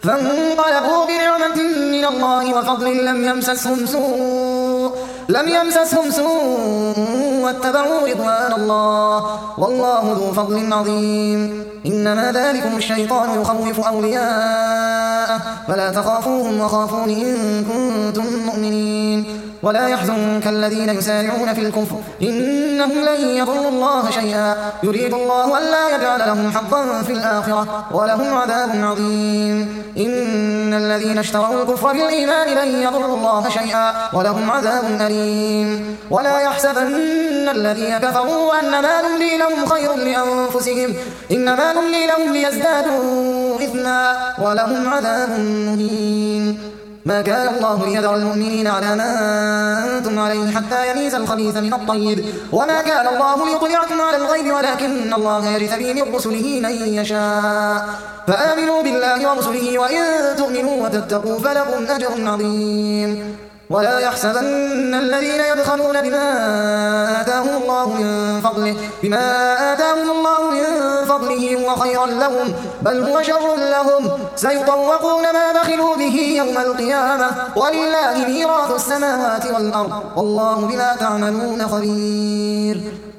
فانقلبوا بنعمة من الله وفضل لم يمسسهم سوء واتبعوا رضوان الله والله ذو فضل عظيم. إنما ذلكم الشيطان يخوف أولياءه فلا تخافوهم وخافون إن كنتم مؤمنين. ولا يحزنك الذين يسارعون في الكفر إنهم لن يضروا الله شيئا يريد الله ألا يجعل لهم حظا في الآخرة ولهم عذاب عظيم. إن الذين اشتروا الكفر بالإيمان لن يضروا الله شيئا ولهم عذاب أليم. ولا يحسبن الذين كفروا أنما نملي لهم خير لأنفسهم إنما نملي لهم ليزدادوا إثما ولهم عذاب مهين. ما كان الله ليذر المؤمنين على ما أنتم عليه حتى يميز الخبيث من الطيب وما كان الله ليطلعكم على الغيب ولكن الله يجتبي من رسله من يشاء. فآمنوا بالله ورسله وإن تؤمنوا وتتقوا فلكم أجر عظيم. ولا يحسبن الذين يبخلون بما آتاهم الله من فضله هو خيرا لهم بل هو شر لهم سيطوقون ما بخلوا به يوم القيامة ولله ميراث السماوات والأرض والله بما تعملون خبير.